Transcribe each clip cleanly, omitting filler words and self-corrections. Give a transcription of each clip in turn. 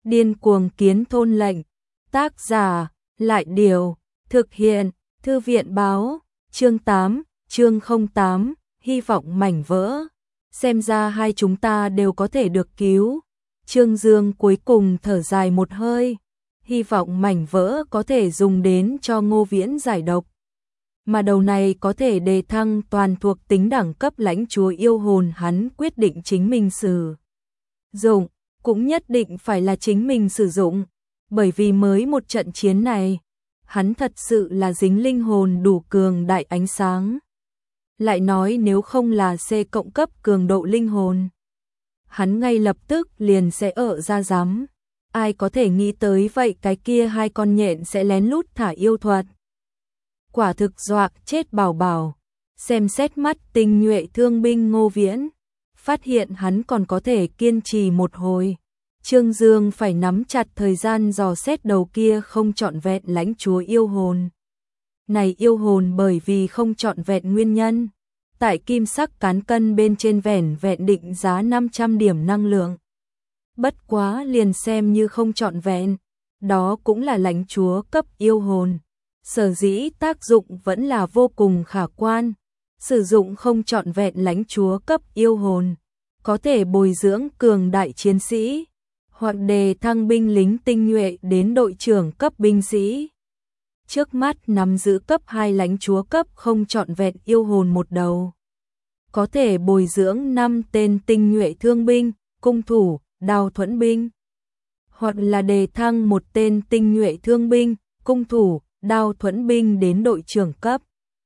Điên cuồng kiến thôn lệnh. Tác giả, Lại Điều. Thực hiện, Thư viện báo. Chương 8, chương 08, hy vọng mảnh vỡ. Xem ra hai chúng ta đều có thể được cứu. Trương Dương cuối cùng thở dài một hơi. Hy vọng mảnh vỡ có thể dùng đến cho Ngô Viễn giải độc. Mà đầu này có thể đề thăng toàn thuộc tính đẳng cấp lãnh chúa yêu hồn, hắn quyết định chính mình sử dụng, cũng nhất định phải là chính mình sử dụng, bởi vì mới một trận chiến này, hắn thật sự là dính linh hồn đủ cường đại ánh sáng. Lại nói nếu không là C cộng cấp cường độ linh hồn, hắn ngay lập tức liền sẽ ở ra giám. Ai có thể nghĩ tới vậy cái kia hai con nhện sẽ lén lút thả yêu thuật. Quả thực dọa chết bảo bảo. Xem xét mắt tinh nhuệ thương binh Ngô Viễn, phát hiện hắn còn có thể kiên trì một hồi. Trương Dương phải nắm chặt thời gian dò xét đầu kia không trọn vẹn lãnh chúa yêu hồn. Này yêu hồn bởi vì không trọn vẹn nguyên nhân, tại kim sắc cán cân bên trên vẻn vẹn định giá 500 điểm năng lượng. Bất quá liền xem như không trọn vẹn, đó cũng là lãnh chúa cấp yêu hồn. Sở dĩ tác dụng vẫn là vô cùng khả quan. Sử dụng không trọn vẹn lãnh chúa cấp yêu hồn, có thể bồi dưỡng cường đại chiến sĩ, hoặc đề thăng binh lính tinh nhuệ đến đội trưởng cấp binh sĩ. Trước mắt nắm giữ cấp 2 lãnh chúa cấp không trọn vẹn yêu hồn một đầu, có thể bồi dưỡng 5 tên tinh nhuệ thương binh, cung thủ, đao thuẫn binh, hoặc là đề thăng một tên tinh nhuệ thương binh, cung thủ, đao thuẫn binh đến đội trưởng cấp.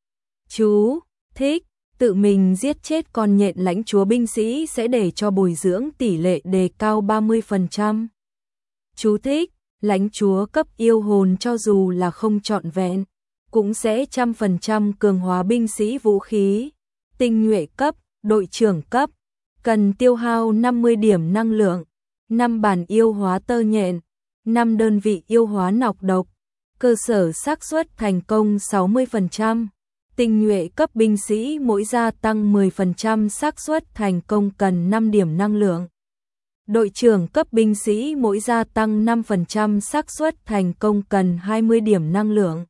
Chú thích: tự mình giết chết con nhện lãnh chúa binh sĩ sẽ để cho bồi dưỡng tỷ lệ đề cao 30%. Chú thích: lãnh chúa cấp yêu hồn cho dù là không trọn vẹn, cũng sẽ 100% cường hóa binh sĩ vũ khí. Tinh nhuệ cấp, đội trưởng cấp, cần tiêu hao 50 điểm năng lượng, 5 bản yêu hóa tơ nhện, 5 đơn vị yêu hóa nọc độc, cơ sở xác suất thành công 60%. Tinh nhuệ cấp binh sĩ mỗi gia tăng 10% xác suất thành công cần 5 điểm năng lượng. Đội trưởng cấp binh sĩ mỗi gia tăng 5% xác suất thành công cần 20 điểm năng lượng.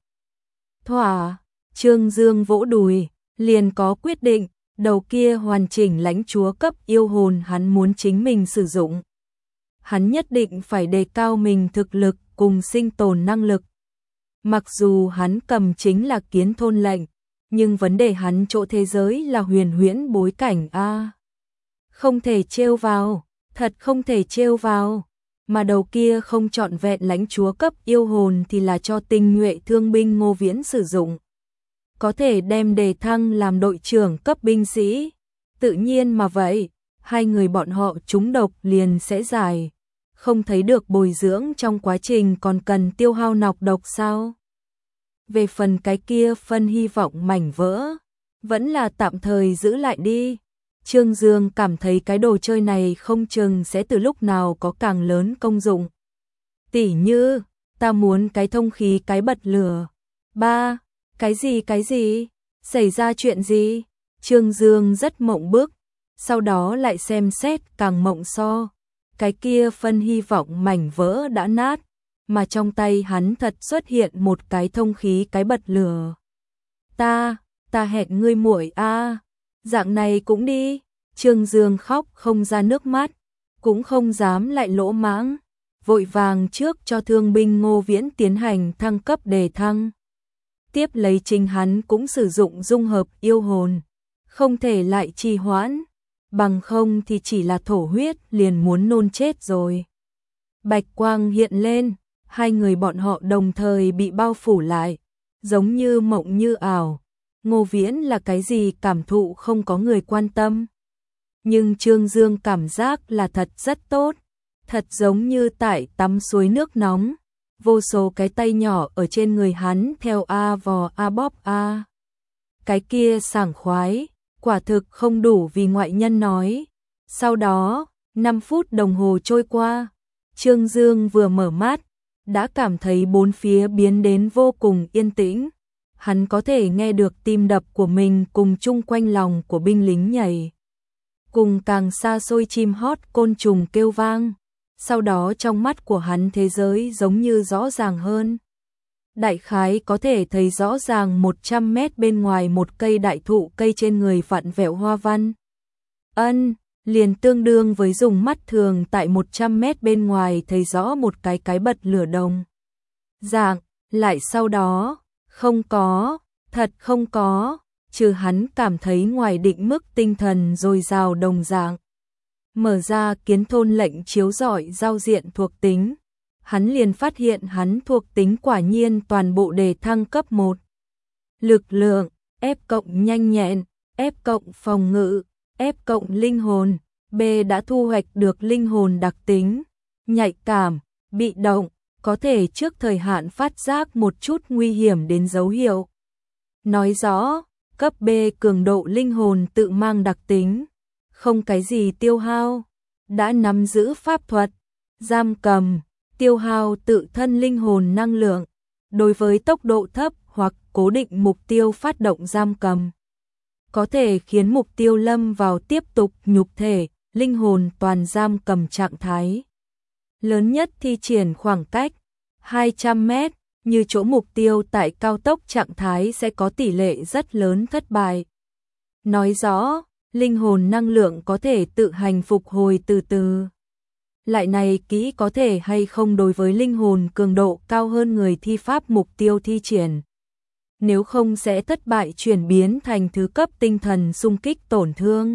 Thỏa, Trương Dương vỗ đùi, liền có quyết định, đầu kia hoàn chỉnh lãnh chúa cấp yêu hồn hắn muốn chính mình sử dụng. Hắn nhất định phải đề cao mình thực lực cùng sinh tồn năng lực. Mặc dù hắn cầm chính là kiến thôn lệnh, nhưng vấn đề hắn chỗ thế giới là huyền huyễn bối cảnh a. Không thể trêu vào, thật không thể trêu vào. Mà đầu kia không trọn vẹn lãnh chúa cấp yêu hồn thì là cho tinh nhuệ thương binh Ngô Viễn sử dụng. Có thể đem đề thăng làm đội trưởng cấp binh sĩ. Tự nhiên mà vậy, hai người bọn họ trúng độc liền sẽ giải. Không thấy được bồi dưỡng trong quá trình còn cần tiêu hao nọc độc sao? Về phần cái kia phân hy vọng mảnh vỡ, vẫn là tạm thời giữ lại đi. Trương Dương cảm thấy cái đồ chơi này không chừng sẽ từ lúc nào có càng lớn công dụng. Tỉ như, ta muốn cái thông khí cái bật lửa. Ba, cái gì? Xảy ra chuyện gì? Trương Dương rất mộng bức, sau đó lại xem xét càng mộng so. Cái kia phân hy vọng mảnh vỡ đã nát, mà trong tay hắn thật xuất hiện một cái thông khí cái bật lửa. Ta hẹn ngươi muội a, dạng này cũng đi. Trương Dương khóc không ra nước mắt, cũng không dám lại lỗ mãng, vội vàng trước cho thương binh Ngô Viễn tiến hành thăng cấp đề thăng. Tiếp lấy chính hắn cũng sử dụng dung hợp yêu hồn, không thể lại trì hoãn, bằng không thì chỉ là thổ huyết liền muốn nôn chết rồi. Bạch quang hiện lên, hai người bọn họ đồng thời bị bao phủ lại, giống như mộng như ảo. Ngô Viễn là cái gì cảm thụ không có người quan tâm. Nhưng Trương Dương cảm giác là thật rất tốt, thật giống như tại tắm suối nước nóng. Vô số cái tay nhỏ ở trên người hắn theo a vò a bóp a. Cái kia sảng khoái, quả thực không đủ vì ngoại nhân nói. Sau đó, 5 phút đồng hồ trôi qua, Trương Dương vừa mở mắt, đã cảm thấy bốn phía biến đến vô cùng yên tĩnh. Hắn có thể nghe được tim đập của mình cùng chung quanh lòng của binh lính nhảy, cùng càng xa xôi chim hót côn trùng kêu vang. sau đó trong mắt của hắn thế giới giống như rõ ràng hơn. Đại khái có thể thấy rõ ràng 100 mét bên ngoài một cây đại thụ, cây trên người vặn vẹo hoa văn. Liền tương đương với dùng mắt thường tại 100 mét bên ngoài thấy rõ một cái bật lửa đồng dạng, lại sau đó, thật không có, trừ hắn cảm thấy ngoài định mức tinh thần dồi dào đồng dạng. Mở ra kiến thôn lệnh chiếu rọi giao diện thuộc tính, hắn liền phát hiện hắn thuộc tính quả nhiên toàn bộ đề thăng cấp 1. Lực lượng, F cộng nhanh nhẹn, F cộng phòng ngự, F cộng linh hồn, B đã thu hoạch được linh hồn đặc tính, nhạy cảm, bị động, có thể trước thời hạn phát giác một chút nguy hiểm đến dấu hiệu. Nói rõ, cấp B cường độ linh hồn tự mang đặc tính, không cái gì tiêu hao, đã nắm giữ pháp thuật, giam cầm, tiêu hao tự thân linh hồn năng lượng, đối với tốc độ thấp hoặc cố định mục tiêu phát động giam cầm. Có thể khiến mục tiêu lâm vào tiếp tục nhục thể, linh hồn toàn giam cầm trạng thái. Lớn nhất thi triển khoảng cách 200 mét, như chỗ mục tiêu tại cao tốc trạng thái sẽ có tỷ lệ rất lớn thất bại. Nói rõ, linh hồn năng lượng có thể tự hành phục hồi từ từ. Lại này kỹ có thể hay không đối với linh hồn cường độ cao hơn người thi pháp mục tiêu thi triển. Nếu không sẽ thất bại chuyển biến thành thứ cấp tinh thần xung kích tổn thương.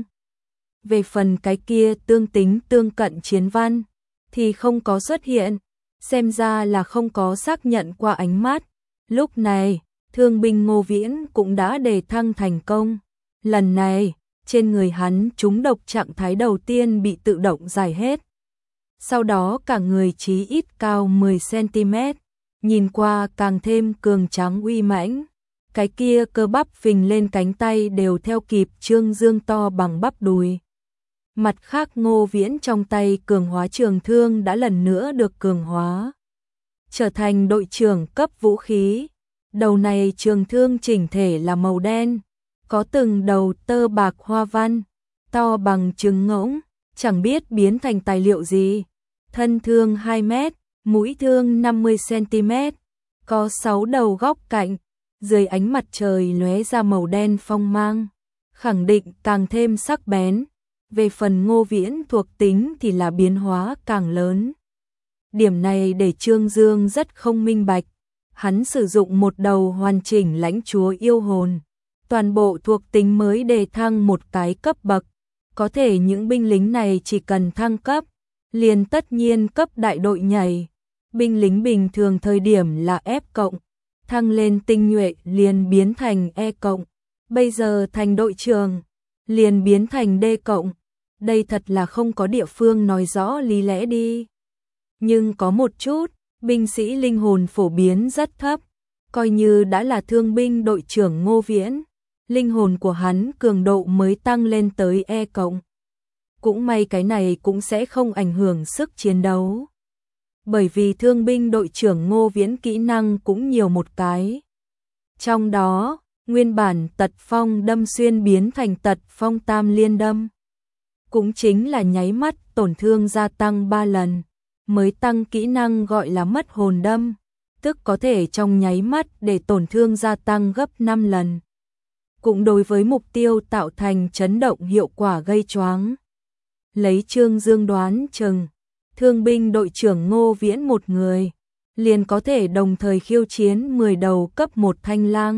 Về phần cái kia tương tính tương cận chiến văn, thì không có xuất hiện, xem ra là không có xác nhận qua ánh mắt. Lúc này, thương binh Ngô Viễn cũng đã đề thăng thành công. Lần này, trên người hắn trúng độc trạng thái đầu tiên bị tự động giải hết. Sau đó cả người chí ít cao 10cm, nhìn qua càng thêm cường tráng uy mãnh. Cái kia cơ bắp phình lên cánh tay đều theo kịp trương dương to bằng bắp đùi. Mặt khác Ngô Viễn trong tay cường hóa trường thương đã lần nữa được cường hóa, trở thành đội trưởng cấp vũ khí. Đầu này trường thương chỉnh thể là màu đen, có từng đầu tơ bạc hoa văn, to bằng trứng ngỗng, chẳng biết biến thành tài liệu gì. Thân thương 2 mét, mũi thương 50cm, có 6 đầu góc cạnh, dưới ánh mặt trời lóe ra màu đen phong mang, khẳng định càng thêm sắc bén. Về phần Ngô Viễn thuộc tính thì là biến hóa càng lớn. Điểm này để Trương Dương rất không minh bạch. Hắn sử dụng một đầu hoàn chỉnh lãnh chúa yêu hồn, toàn bộ thuộc tính mới đề thăng một cái cấp bậc. Có thể những binh lính này chỉ cần thăng cấp, liền tất nhiên cấp đại đội nhảy. Binh lính bình thường thời điểm là F cộng, thăng lên tinh nhuệ liền biến thành E cộng, bây giờ thành đội trưởng, liền biến thành D cộng. Đây thật là không có địa phương nói rõ lý lẽ đi. Nhưng có một chút, binh sĩ linh hồn phổ biến rất thấp, coi như đã là thương binh đội trưởng Ngô Viễn, linh hồn của hắn cường độ mới tăng lên tới E cộng. Cũng may cái này cũng sẽ không ảnh hưởng sức chiến đấu. Bởi vì thương binh đội trưởng Ngô Viễn kỹ năng cũng nhiều một cái. Trong đó, nguyên bản tật phong đâm xuyên biến thành tật phong tam liên đâm. Cũng chính là nháy mắt tổn thương gia tăng 3 lần, mới tăng kỹ năng gọi là mất hồn đâm, tức có thể trong nháy mắt để tổn thương gia tăng gấp 5 lần. Cũng đối với mục tiêu tạo thành chấn động hiệu quả gây choáng. Lấy Trương Dương đoán chừng, thương binh đội trưởng Ngô Viễn một người, liền có thể đồng thời khiêu chiến 10 đầu cấp 1 thanh lang,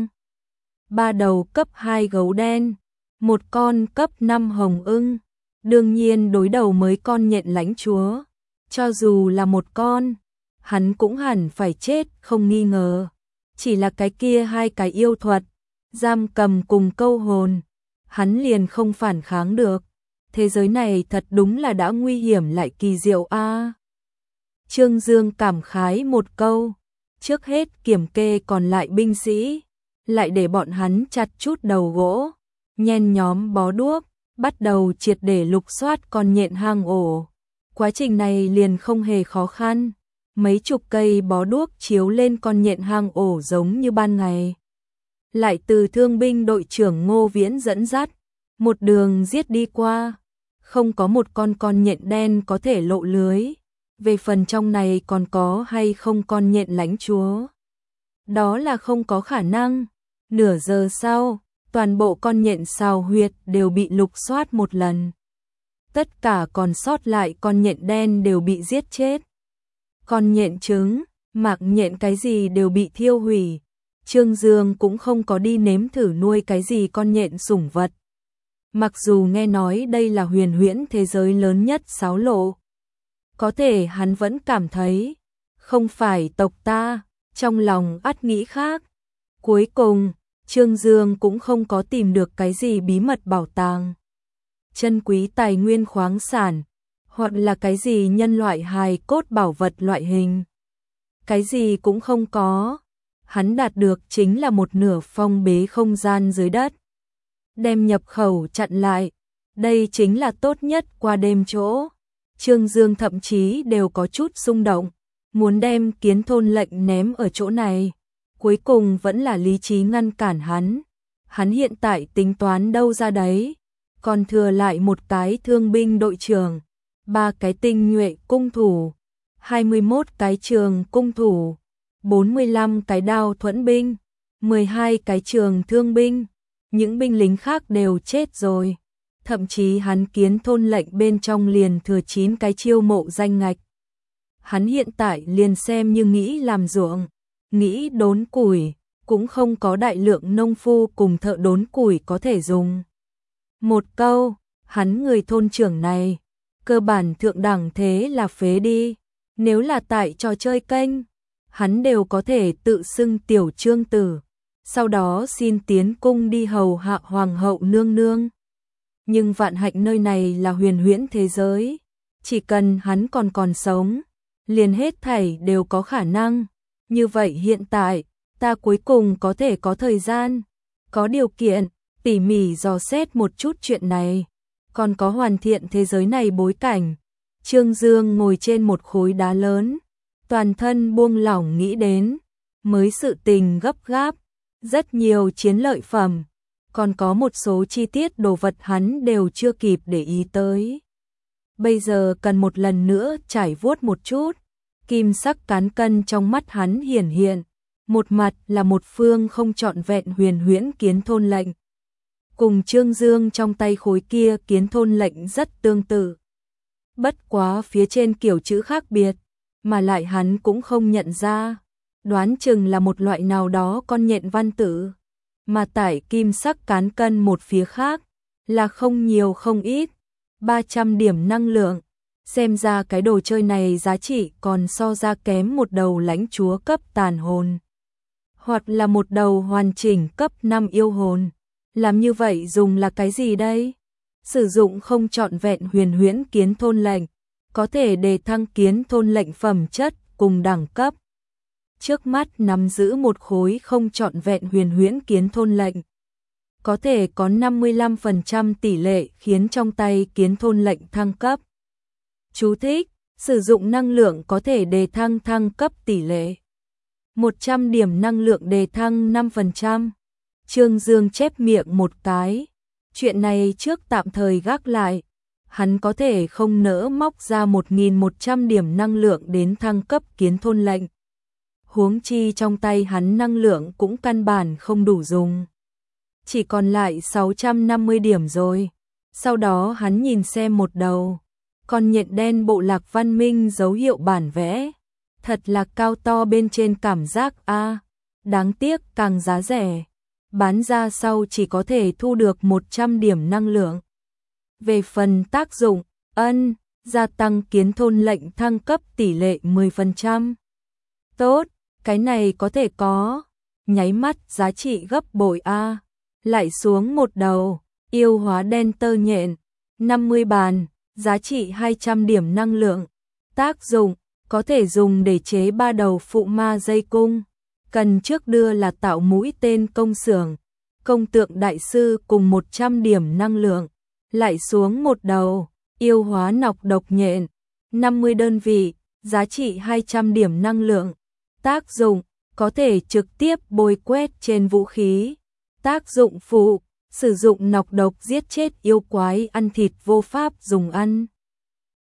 3 đầu cấp 2 gấu đen, một con cấp 5 hồng ưng. Đương nhiên đối đầu mới con nhện lãnh chúa, cho dù là một con, hắn cũng hẳn phải chết không nghi ngờ. Chỉ là cái kia hai cái yêu thuật, giam cầm cùng câu hồn, hắn liền không phản kháng được. Thế giới này thật đúng là đã nguy hiểm lại kỳ diệu a. Trương Dương cảm khái một câu, trước hết kiểm kê còn lại binh sĩ, lại để bọn hắn chặt chút đầu gỗ, nhen nhóm bó đuốc, bắt đầu triệt để lục soát con nhện hang ổ. Quá trình này liền không hề khó khăn, mấy chục cây bó đuốc chiếu lên con nhện hang ổ giống như ban ngày. Lại từ thương binh đội trưởng Ngô Viễn dẫn dắt, một đường giết đi qua, không có một con nhện đen có thể lộ lưới, Về phần trong này còn có hay không con nhện lãnh chúa? Đó là không có khả năng. Nửa giờ sau, toàn bộ con nhện xào huyệt đều bị lục soát một lần. Tất cả còn sót lại con nhện đen đều bị giết chết. Con nhện trứng, mạc nhện cái gì đều bị thiêu hủy. Trương Dương cũng không có đi nếm thử nuôi cái gì con nhện sủng vật. Mặc dù nghe nói đây là huyền huyễn thế giới lớn nhất xáo lộ. Có thể hắn vẫn cảm thấy, không phải tộc ta, trong lòng ắt nghĩ khác. Cuối cùng, Trương Dương cũng không có tìm được cái gì bí mật bảo tàng, chân quý tài nguyên khoáng sản, hoặc là cái gì nhân loại hài cốt bảo vật loại hình. Cái gì cũng không có. Hắn đạt được chính là một nửa phong bế không gian dưới đất. Đem nhập khẩu chặn lại. Đây chính là tốt nhất qua đêm chỗ. Trương Dương thậm chí đều có chút xung động, muốn đem Kiến Thôn lệnh ném ở chỗ này. Cuối cùng vẫn là lý trí ngăn cản hắn. Hắn hiện tại tính toán đâu ra đấy. Còn thừa lại một cái thương binh đội trưởng, 3 cái tinh nhuệ cung thủ, 21 cái trường cung thủ, 45 cái đao thuẫn binh, 12 cái trường thương binh. Những binh lính khác đều chết rồi. Thậm chí hắn Kiến Thôn lệnh bên trong liền thừa 9 cái chiêu mộ danh ngạch. Hắn hiện tại liền xem như nghĩ làm ruộng, nghĩ đốn củi, cũng không có đại lượng nông phu cùng thợ đốn củi có thể dùng. Một câu, hắn người thôn trưởng này, cơ bản thượng đẳng thế là phế đi. Nếu là tại trò chơi kênh, hắn đều có thể tự xưng tiểu trương tử, sau đó xin tiến cung đi hầu hạ hoàng hậu nương nương. Nhưng vạn hạnh nơi này là huyền huyễn thế giới, chỉ cần hắn còn sống, liền hết thảy đều có khả năng. Như vậy hiện tại, ta cuối cùng có thể có thời gian, có điều kiện, tỉ mỉ dò xét một chút chuyện này, còn có hoàn thiện thế giới này bối cảnh. Trương Dương ngồi trên một khối đá lớn, toàn thân buông lỏng nghĩ đến, mới sự tình gấp gáp, rất nhiều chiến lợi phẩm, còn có một số chi tiết đồ vật hắn đều chưa kịp để ý tới. Bây giờ cần một lần nữa trải vuốt một chút, kim sắc cán cân trong mắt hắn hiển hiện, một mặt là một phương không trọn vẹn huyền huyễn Kiến Thôn lệnh. Cùng Trương Dương trong tay khối kia Kiến Thôn lệnh rất tương tự. Bất quá phía trên kiểu chữ khác biệt, mà lại hắn cũng không nhận ra, đoán chừng là một loại nào đó con nhện văn tự, mà tại kim sắc cán cân một phía khác, là không nhiều không ít, 300 điểm năng lượng, xem ra cái đồ chơi này giá trị còn so ra kém một đầu lãnh chúa cấp tàn hồn, hoặc là một đầu hoàn chỉnh cấp 5 yêu hồn. Làm như vậy dùng là cái gì đây? Sử dụng không trọn vẹn huyền huyễn Kiến Thôn lệnh, có thể đề thăng Kiến Thôn lệnh phẩm chất cùng đẳng cấp. Trước mắt nắm giữ một khối không trọn vẹn huyền huyễn Kiến Thôn lệnh, có thể có 55% tỷ lệ khiến trong tay Kiến Thôn lệnh thăng cấp. Chú thích: sử dụng năng lượng có thể đề thăng cấp tỷ lệ. 100 điểm năng lượng đề thăng 5%. Trương Dương chép miệng một cái. Chuyện này trước tạm thời gác lại. Hắn có thể không nỡ móc ra 1.100 điểm năng lượng đến thăng cấp Kiến Thôn lệnh. Huống chi trong tay hắn năng lượng cũng căn bản không đủ dùng. Chỉ còn lại 650 điểm rồi. Sau đó hắn nhìn xem một đầu. Con nhện đen bộ lạc văn minh dấu hiệu bản vẽ. Thật là cao to bên trên cảm giác a. Đáng tiếc càng giá rẻ. Bán ra sau chỉ có thể thu được 100 điểm năng lượng. Về phần tác dụng, gia tăng Kiến Thôn lệnh thăng cấp tỷ lệ 10%. Tốt, cái này có thể có. Nháy mắt giá trị gấp bội a. Lại xuống một đầu, yêu hóa đen tơ nhện, 50 bàn, giá trị 200 điểm năng lượng. Tác dụng, có thể dùng để chế 3 đầu phụ ma dây cung. Cần trước đưa là tạo mũi tên công xưởng, công tượng đại sư cùng 100 điểm năng lượng. Lại xuống một đầu, yêu hóa nọc độc nhện, 50 đơn vị, giá trị 200 điểm năng lượng. Tác dụng, có thể trực tiếp bôi quét trên vũ khí. Tác dụng phụ, sử dụng nọc độc giết chết yêu quái ăn thịt vô pháp dùng ăn.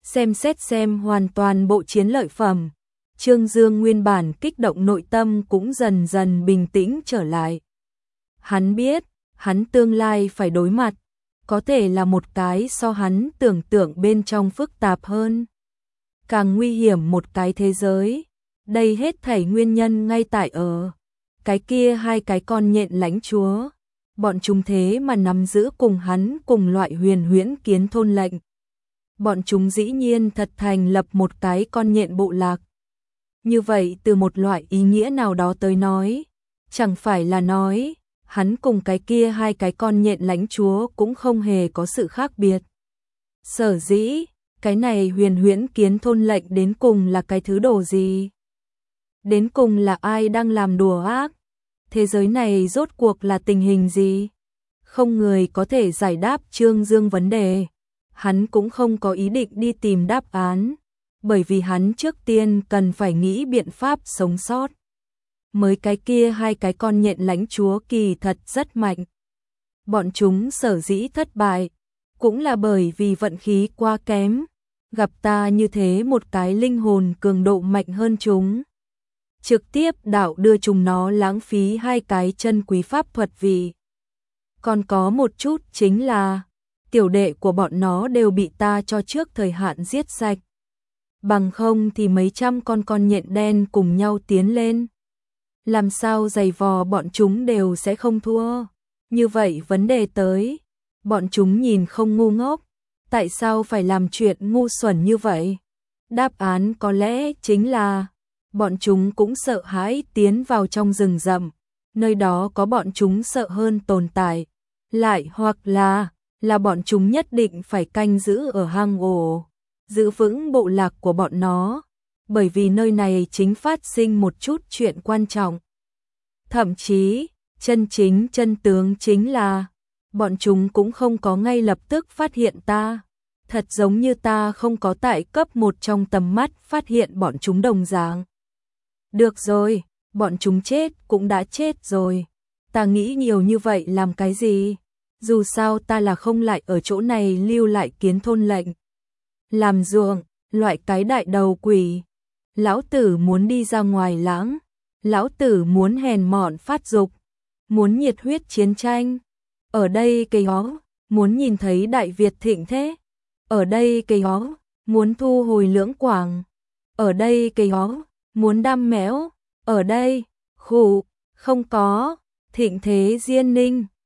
xem xét xem hoàn toàn bộ chiến lợi phẩm. Trương Dương nguyên bản kích động nội tâm cũng dần dần bình tĩnh trở lại. Hắn biết, hắn tương lai phải đối mặt, có thể là một cái so hắn tưởng tượng bên trong phức tạp hơn, càng nguy hiểm một cái thế giới. Đây hết thảy nguyên nhân ngay tại ở cái kia hai cái con nhện lãnh chúa. Bọn chúng thế mà nắm giữ cùng hắn cùng loại huyền huyễn kiến thôn lệnh. Bọn chúng dĩ nhiên thật thành lập một cái con nhện bộ lạc. Như vậy từ một loại ý nghĩa nào đó tới nói, chẳng phải là nói, hắn cùng cái kia hai cái con nhện lãnh chúa cũng không hề có sự khác biệt. Sở dĩ, cái này huyền huyễn kiến thôn lệnh đến cùng là cái thứ đồ gì? Đến cùng là ai đang làm đùa ác? Thế giới này rốt cuộc là tình hình gì? Không người có thể giải đáp Trương Dương vấn đề. Hắn cũng không có ý định đi tìm đáp án, bởi vì hắn trước tiên cần phải nghĩ biện pháp sống sót. Mới cái kia hai cái con nhện lãnh chúa kỳ thật rất mạnh. Bọn chúng sở dĩ thất bại, cũng là bởi vì vận khí quá kém. Gặp ta như thế một cái linh hồn cường độ mạnh hơn chúng, trực tiếp đạo đưa chúng nó lãng phí hai cái chân quý pháp thuật vì. Còn có một chút chính là, tiểu đệ của bọn nó đều bị ta cho trước thời hạn giết sạch. Bằng không thì mấy trăm con nhện đen cùng nhau tiến lên. Làm sao giày vò bọn chúng đều sẽ không thua. Như vậy vấn đề tới, bọn chúng nhìn không ngu ngốc, tại sao phải làm chuyện ngu xuẩn như vậy? Đáp án có lẽ chính là, bọn chúng cũng sợ hãi tiến vào trong rừng rậm, nơi đó có bọn chúng sợ hơn tồn tại. Lại hoặc là bọn chúng nhất định phải canh giữ ở hang ổ, giữ vững bộ lạc của bọn nó, bởi vì nơi này chính phát sinh một chút chuyện quan trọng. Thậm chí, chân chính chân tướng chính là, bọn chúng cũng không có ngay lập tức phát hiện ta, thật giống như ta không có tại cấp 1 trong tầm mắt phát hiện bọn chúng đồng dạng. Được rồi, bọn chúng chết cũng đã chết rồi, ta nghĩ nhiều như vậy làm cái gì? Dù sao ta là không lại ở chỗ này lưu lại kiến thôn lệnh. Làm ruộng, loại cái đại đầu quỷ. Lão tử muốn đi ra ngoài lãng. Lão tử muốn hèn mọn phát dục. Muốn nhiệt huyết chiến tranh. Ở đây cây ó, muốn nhìn thấy Đại Việt thịnh thế. Ở đây cây ó, muốn thu hồi Lưỡng Quảng. Ở đây cây ó, muốn đam méo. Ở đây, khụ, không có, thịnh thế Diên Ninh.